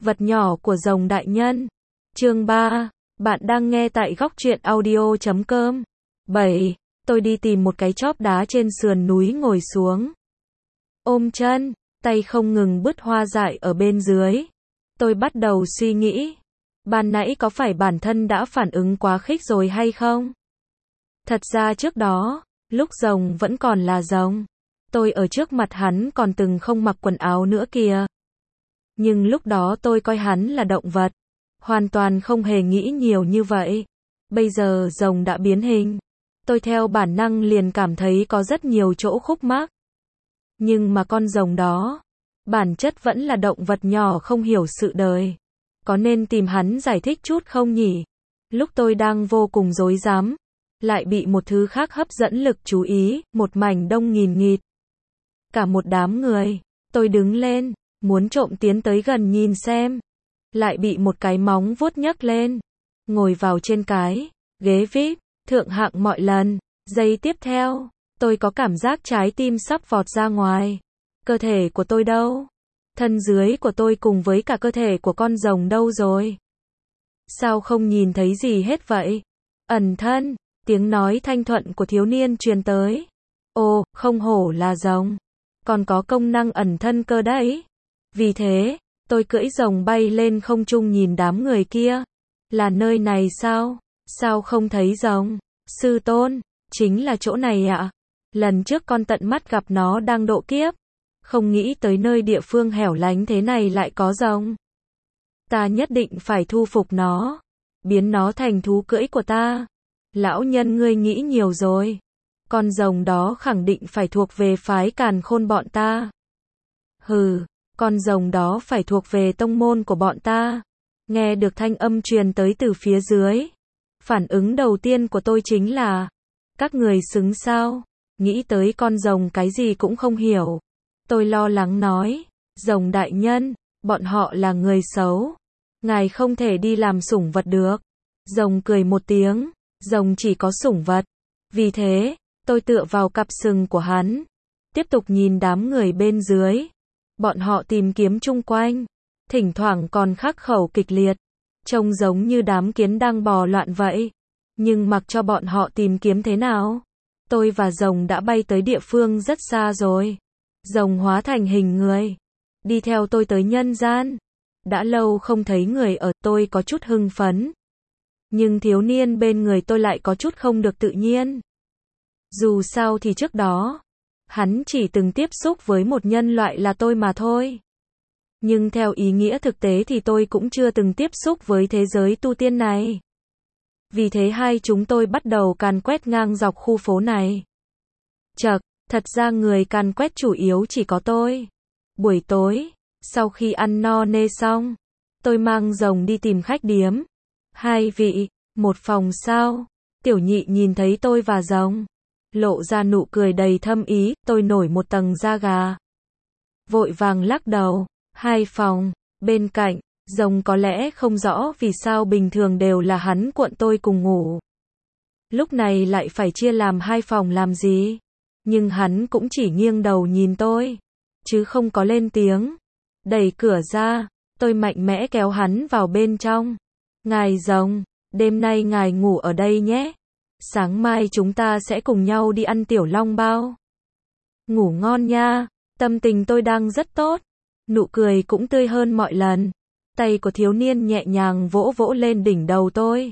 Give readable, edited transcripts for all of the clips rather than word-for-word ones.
Vật nhỏ của rồng đại nhân. Chương 3. Bạn đang nghe tại góc truyện audio.com. 7. Tôi đi tìm một cái chóp đá trên sườn núi ngồi xuống. Ôm chân, tay không ngừng bứt hoa dại ở bên dưới. Tôi bắt đầu suy nghĩ. Ban nãy có phải bản thân đã phản ứng quá khích rồi hay không? Thật ra trước đó, lúc rồng vẫn còn là rồng, tôi ở trước mặt hắn còn từng không mặc quần áo nữa kìa. Nhưng lúc đó tôi coi hắn là động vật, hoàn toàn không hề nghĩ nhiều như vậy. Bây giờ rồng đã biến hình, tôi theo bản năng liền cảm thấy có rất nhiều chỗ khúc mắc. Nhưng mà con rồng đó, bản chất vẫn là động vật nhỏ không hiểu sự đời. Có nên tìm hắn giải thích chút không nhỉ? Lúc tôi đang vô cùng rối rắm, lại bị một thứ khác hấp dẫn lực chú ý, một mảnh đông nghìn nghịt. Cả một đám người, tôi đứng lên, muốn trộm tiến tới gần nhìn xem. Lại bị một cái móng vuốt nhấc lên, ngồi vào trên cái ghế VIP, thượng hạng mọi lần. Giây tiếp theo, tôi có cảm giác trái tim sắp vọt ra ngoài. Cơ thể của tôi đâu? Thân dưới của tôi cùng với cả cơ thể của con rồng đâu rồi? Sao không nhìn thấy gì hết vậy? Ẩn thân, tiếng nói thanh thuận của thiếu niên truyền tới. Ồ, không hổ là rồng, còn có công năng ẩn thân cơ đấy. Vì thế, tôi cưỡi rồng bay lên không trung nhìn đám người kia. Là nơi này sao? Sao không thấy rồng? Sư tôn, chính là chỗ này ạ. Lần trước con tận mắt gặp nó đang độ kiếp. Không nghĩ tới nơi địa phương hẻo lánh thế này lại có rồng. Ta nhất định phải thu phục nó, biến nó thành thú cưỡi của ta. Lão nhân ngươi nghĩ nhiều rồi. Con rồng đó khẳng định phải thuộc về phái Càn Khôn bọn ta. Hừ, con rồng đó phải thuộc về tông môn của bọn ta. Nghe được thanh âm truyền tới từ phía dưới. Phản ứng đầu tiên của tôi chính là, các người xứng sao? Nghĩ tới con rồng cái gì cũng không hiểu. Tôi lo lắng nói, rồng đại nhân, bọn họ là người xấu. Ngài không thể đi làm sủng vật được. Rồng cười một tiếng, rồng chỉ có sủng vật. Vì thế, tôi tựa vào cặp sừng của hắn, tiếp tục nhìn đám người bên dưới. Bọn họ tìm kiếm chung quanh, thỉnh thoảng còn khắc khẩu kịch liệt, trông giống như đám kiến đang bò loạn vậy. Nhưng mặc cho bọn họ tìm kiếm thế nào, tôi và rồng đã bay tới địa phương rất xa rồi. Rồng hóa thành hình người, đi theo tôi tới nhân gian. Đã lâu không thấy người ở, tôi có chút hưng phấn. Nhưng thiếu niên bên người tôi lại có chút không được tự nhiên. Dù sao thì trước đó, hắn chỉ từng tiếp xúc với một nhân loại là tôi mà thôi. Nhưng theo ý nghĩa thực tế thì tôi cũng chưa từng tiếp xúc với thế giới tu tiên này. Vì thế hai chúng tôi bắt đầu càn quét ngang dọc khu phố này. Chậc, thật ra người càn quét chủ yếu chỉ có tôi. Buổi tối, sau khi ăn no nê xong, tôi mang rồng đi tìm khách điếm. Hai vị, một phòng sao? Tiểu nhị nhìn thấy tôi và rồng, lộ ra nụ cười đầy thâm ý, tôi nổi một tầng da gà. Vội vàng lắc đầu, hai phòng, bên cạnh, rồng có lẽ không rõ vì sao bình thường đều là hắn cuộn tôi cùng ngủ. Lúc này lại phải chia làm hai phòng làm gì? Nhưng hắn cũng chỉ nghiêng đầu nhìn tôi, chứ không có lên tiếng. Đẩy cửa ra, tôi mạnh mẽ kéo hắn vào bên trong. Ngài rồng, đêm nay ngài ngủ ở đây nhé. Sáng mai chúng ta sẽ cùng nhau đi ăn tiểu long bao. Ngủ ngon nha, tâm tình tôi đang rất tốt. Nụ cười cũng tươi hơn mọi lần. Tay của thiếu niên nhẹ nhàng vỗ vỗ lên đỉnh đầu tôi.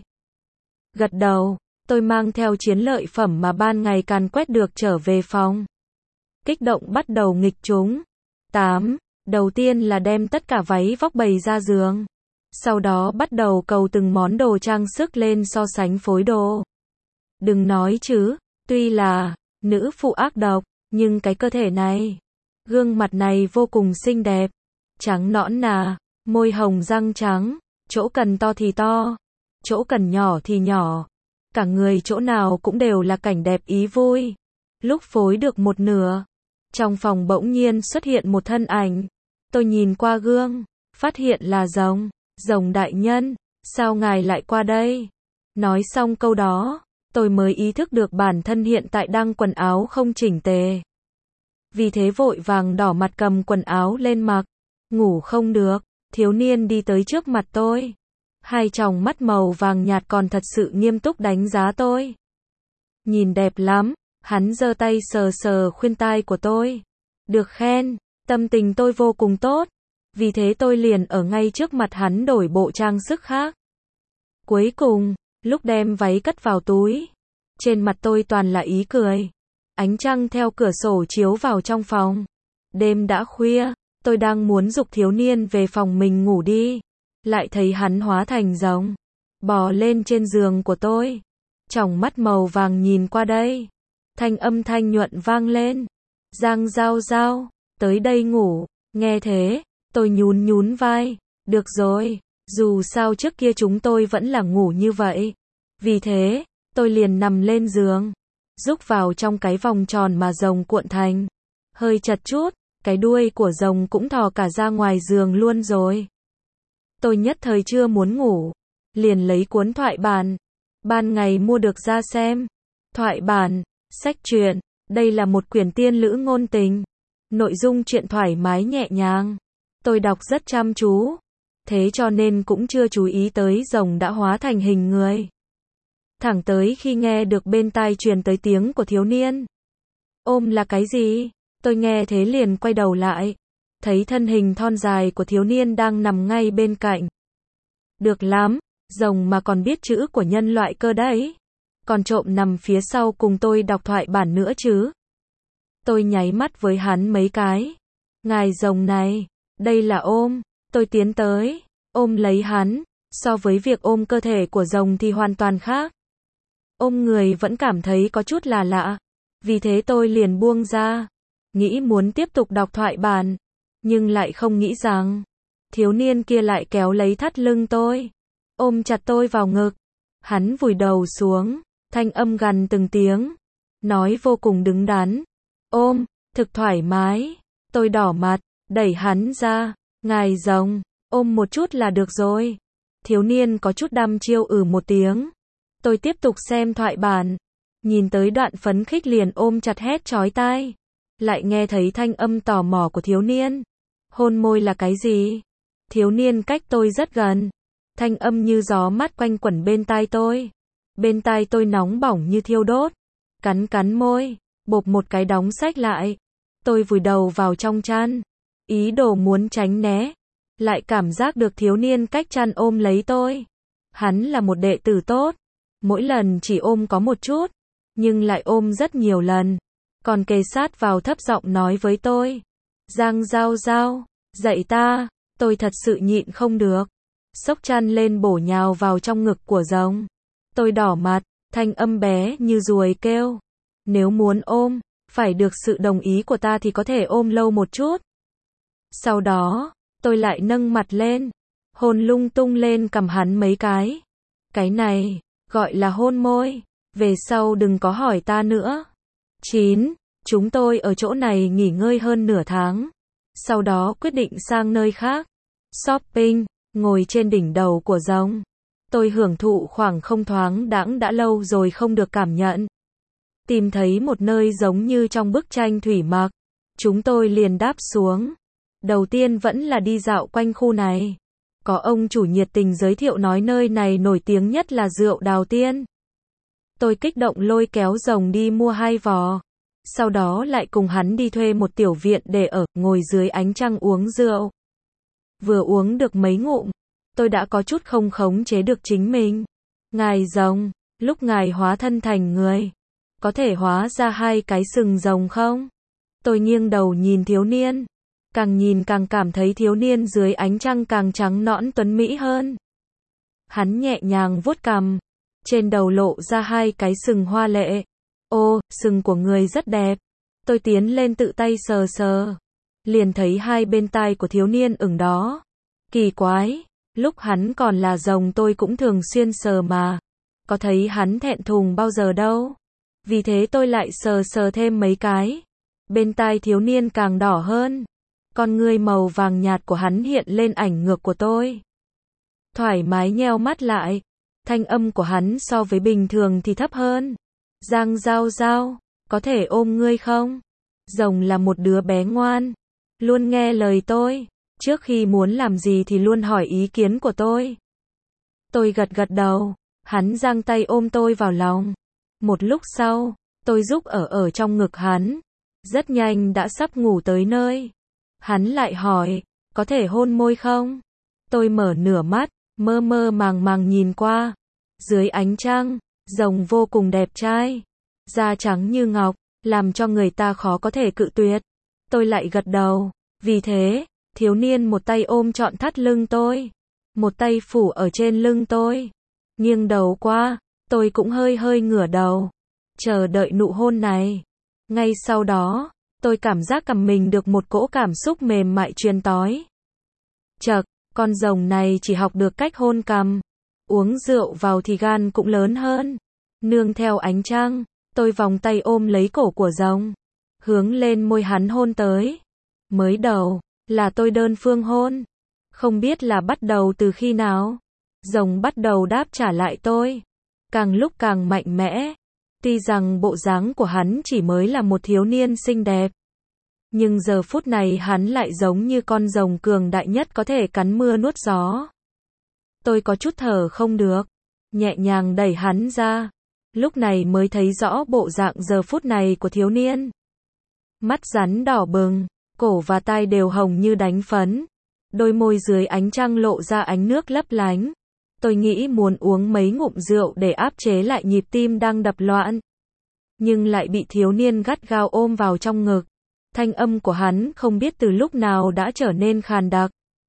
Gật đầu, tôi mang theo chiến lợi phẩm mà ban ngày càn quét được trở về phòng. Kích động bắt đầu nghịch chúng. 8. Đầu tiên là đem tất cả váy vóc bày ra giường. Sau đó bắt đầu cầu từng món đồ trang sức lên so sánh phối đồ. Đừng nói chứ, tuy là nữ phụ ác độc, nhưng cái cơ thể này, gương mặt này vô cùng xinh đẹp. Trắng nõn nà, môi hồng răng trắng, chỗ cần to thì to, chỗ cần nhỏ thì nhỏ. Cả người chỗ nào cũng đều là cảnh đẹp ý vui. Lúc phối được một nửa, trong phòng bỗng nhiên xuất hiện một thân ảnh. Tôi nhìn qua gương, phát hiện là rồng. Rồng đại nhân, sao ngài lại qua đây? Nói xong câu đó, tôi mới ý thức được bản thân hiện tại đang quần áo không chỉnh tề. Vì thế vội vàng đỏ mặt cầm quần áo lên mặc. Ngủ không được, Thiếu niên đi tới trước mặt tôi. Hai tròng mắt màu vàng nhạt còn thật sự nghiêm túc đánh giá tôi. Nhìn đẹp lắm, hắn giơ tay sờ sờ khuyên tai của tôi. Được khen, tâm tình tôi vô cùng tốt. Vì thế tôi liền ở ngay trước mặt hắn đổi bộ trang sức khác. Cuối cùng, lúc đem váy cất vào túi, trên mặt tôi toàn là ý cười. Ánh trăng theo cửa sổ chiếu vào trong phòng. Đêm đã khuya, tôi đang muốn giục thiếu niên về phòng mình ngủ đi. Lại thấy hắn hóa thành rồng, bò lên trên giường của tôi. Tròng mắt màu vàng nhìn qua đây. Thanh âm thanh nhuận vang lên. Giang Giao Giao, tới đây ngủ. Nghe thế, tôi nhún nhún vai. Được rồi, dù sao trước kia chúng tôi vẫn là ngủ như vậy. Vì thế, tôi liền nằm lên giường, rúc vào trong cái vòng tròn mà rồng cuộn thành. Hơi chật chút, cái đuôi của rồng cũng thò cả ra ngoài giường luôn rồi. Tôi nhất thời chưa muốn ngủ, liền lấy cuốn thoại bản ban ngày mua được ra xem. Thoại bản, sách truyện, đây là một quyển tiên lữ ngôn tình. Nội dung truyện thoải mái nhẹ nhàng. Tôi đọc rất chăm chú, thế cho nên cũng chưa chú ý tới rồng đã hóa thành hình người. Thẳng tới khi nghe được bên tai truyền tới tiếng của thiếu niên. Ôm là cái gì? Tôi nghe thế liền quay đầu lại. Thấy thân hình thon dài của thiếu niên đang nằm ngay bên cạnh. Được lắm, rồng mà còn biết chữ của nhân loại cơ đấy. Còn trộm nằm phía sau cùng tôi đọc thoại bản nữa chứ. Tôi nháy mắt với hắn mấy cái. Ngài rồng này, đây là ôm. Tôi tiến tới, ôm lấy hắn. So với việc ôm cơ thể của rồng thì hoàn toàn khác. Ôm người vẫn cảm thấy có chút là lạ. Vì thế tôi liền buông ra. Nghĩ muốn tiếp tục đọc thoại bản. Nhưng lại không nghĩ rằng thiếu niên kia lại kéo lấy thắt lưng tôi, ôm chặt tôi vào ngực. Hắn vùi đầu xuống, thanh âm gằn từng tiếng, nói vô cùng đứng đắn. Ôm, thực thoải mái. Tôi đỏ mặt, đẩy hắn ra. Ngài rồng, ôm một chút là được rồi. Thiếu niên có chút đăm chiêu một tiếng. Tôi tiếp tục xem thoại bản. Nhìn tới đoạn phấn khích liền ôm chặt hét chói tai. Lại nghe thấy thanh âm tò mò của thiếu niên. Hôn môi là cái gì? Thiếu niên cách tôi rất gần. Thanh âm như gió mát quanh quẩn bên tai tôi. Bên tai tôi nóng bỏng như thiêu đốt. Cắn cắn môi, bộp một cái đóng sách lại. Tôi vùi đầu vào trong chăn. Ý đồ muốn tránh né. Lại cảm giác được thiếu niên cách chăn ôm lấy tôi. Hắn là một đệ tử tốt. Mỗi lần chỉ ôm có một chút. Nhưng lại ôm rất nhiều lần. Còn kề sát vào thấp giọng nói với tôi. Giang Giao Giao, dạy ta. Tôi thật sự nhịn không được. Xốc chăn lên bổ nhào vào trong ngực của rồng. Tôi đỏ mặt, thanh âm bé như ruồi kêu. Nếu muốn ôm, phải được sự đồng ý của ta thì có thể ôm lâu một chút. Sau đó, tôi lại nâng mặt lên. Hôn lung tung lên cằm hắn mấy cái. Cái này, gọi là hôn môi. Về sau đừng có hỏi ta nữa. 9. Chúng tôi ở chỗ này nghỉ ngơi hơn nửa tháng. Sau đó quyết định sang nơi khác. Shopping, ngồi trên đỉnh đầu của rồng. Tôi hưởng thụ khoảng không thoáng đãng đã lâu rồi không được cảm nhận. Tìm thấy một nơi giống như trong bức tranh thủy mặc. Chúng tôi liền đáp xuống. Đầu tiên vẫn là đi dạo quanh khu này. Có ông chủ nhiệt tình giới thiệu nói nơi này nổi tiếng nhất là rượu Đào Tiên. Tôi kích động lôi kéo rồng đi mua 2 vò. Sau đó lại cùng hắn đi thuê một tiểu viện để ở, ngồi dưới ánh trăng uống rượu. Vừa uống được mấy ngụm, tôi đã có chút không khống chế được chính mình. Ngài rồng, lúc ngài hóa thân thành người, có thể hóa ra 2 cái sừng rồng không? Tôi nghiêng đầu nhìn thiếu niên. Càng nhìn càng cảm thấy thiếu niên dưới ánh trăng càng trắng nõn tuấn mỹ hơn. Hắn nhẹ nhàng vuốt cằm. Trên đầu lộ ra 2 cái sừng hoa lệ. Ô, sừng của người rất đẹp. Tôi tiến lên tự tay sờ sờ. Liền thấy 2 bên tai của thiếu niên ửng đó. Kỳ quái, lúc hắn còn là rồng tôi cũng thường xuyên sờ mà. Có thấy hắn thẹn thùng bao giờ đâu. Vì thế tôi lại sờ sờ thêm mấy cái. Bên tai thiếu niên càng đỏ hơn. Con ngươi màu vàng nhạt của hắn hiện lên ảnh ngược của tôi. Thoải mái nheo mắt lại. Thanh âm của hắn so với bình thường thì thấp hơn. Giang Giao Giao, có thể ôm ngươi không? Rồng là một đứa bé ngoan, luôn nghe lời tôi, Trước khi muốn làm gì thì luôn hỏi ý kiến của tôi. Tôi gật gật đầu, hắn giang tay ôm tôi vào lòng. Một lúc sau, tôi rúc ở trong ngực hắn. Rất nhanh đã sắp ngủ tới nơi. Hắn lại hỏi, có thể hôn môi không? Tôi mở nửa mắt, mơ mơ màng màng nhìn qua. Dưới ánh trăng, rồng vô cùng đẹp trai. Da trắng như ngọc, làm cho người ta khó có thể cự tuyệt. Tôi lại gật đầu. Vì thế, thiếu niên một tay ôm trọn thắt lưng tôi. Một tay phủ ở trên lưng tôi. Nghiêng đầu qua, tôi cũng hơi hơi ngửa đầu. Chờ đợi nụ hôn này. Ngay sau đó, tôi cảm giác cầm mình được một cỗ cảm xúc mềm mại truyền tói. Chậc, con rồng này chỉ học được cách hôn cằm. Uống rượu vào thì gan cũng lớn hơn. Nương theo ánh trăng, tôi vòng tay ôm lấy cổ của rồng. Hướng lên môi hắn hôn tới. Mới đầu, là tôi đơn phương hôn. Không biết là bắt đầu từ khi nào. Rồng bắt đầu đáp trả lại tôi. Càng lúc càng mạnh mẽ. Tuy rằng bộ dáng của hắn chỉ mới là một thiếu niên xinh đẹp. Nhưng giờ phút này hắn lại giống như con rồng cường đại nhất có thể cắn mưa nuốt gió. Tôi có chút thở không được. Nhẹ nhàng đẩy hắn ra. Lúc này mới thấy rõ bộ dạng giờ phút này của thiếu niên. Mắt rắn đỏ bừng, cổ và tai đều hồng như đánh phấn. Đôi môi dưới ánh trăng lộ ra ánh nước lấp lánh. Tôi nghĩ muốn uống mấy ngụm rượu để áp chế lại nhịp tim đang đập loạn. Nhưng lại bị thiếu niên gắt gao ôm vào trong ngực. Thanh âm của hắn không biết từ lúc nào đã trở nên khàn đặc.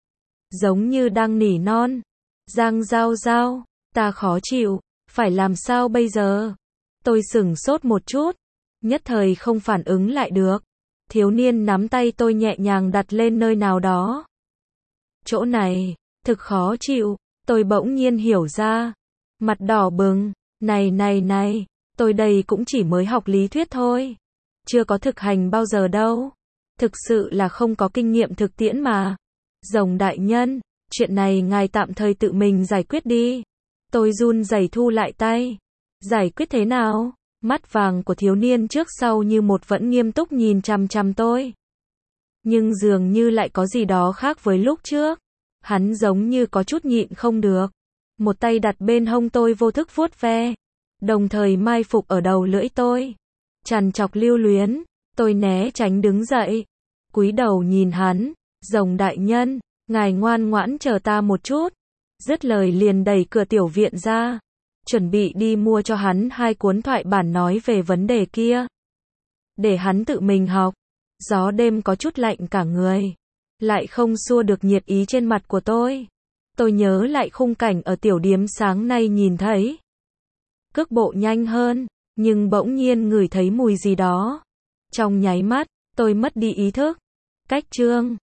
Giống như đang nỉ non. Giang Giao Giao, ta khó chịu, phải làm sao bây giờ? Tôi sửng sốt một chút. Nhất thời không phản ứng lại được. Thiếu niên nắm tay tôi nhẹ nhàng đặt lên nơi nào đó. Chỗ này, thực khó chịu. Tôi bỗng nhiên hiểu ra. Mặt đỏ bừng. Này, tôi đây cũng chỉ mới học lý thuyết thôi. Chưa có thực hành bao giờ đâu. Thực sự là không có kinh nghiệm thực tiễn mà. Rồng đại nhân, chuyện này ngài tạm thời tự mình giải quyết đi. Tôi run rẩy thu lại tay. Giải quyết thế nào? Mắt vàng của thiếu niên trước sau như một vẫn nghiêm túc nhìn chằm chằm tôi. Nhưng dường như lại có gì đó khác với lúc trước. Hắn giống như có chút nhịn không được. Một tay đặt bên hông tôi vô thức vuốt ve. Đồng thời mai phục ở đầu lưỡi tôi. Trằn trọc lưu luyến. Tôi né tránh đứng dậy. Cúi đầu nhìn hắn. Rồng đại nhân, ngài ngoan ngoãn chờ ta một chút. Dứt lời liền đẩy cửa tiểu viện ra. Chuẩn bị đi mua cho hắn 2 cuốn thoại bản nói về vấn đề kia. Để hắn tự mình học. Gió đêm có chút lạnh cả người. Lại không xua được nhiệt ý trên mặt của tôi. Tôi nhớ lại khung cảnh ở tiểu điếm sáng nay nhìn thấy. Cước bộ nhanh hơn, nhưng bỗng nhiên ngửi thấy mùi gì đó. Trong nháy mắt, tôi mất đi ý thức. Cách chương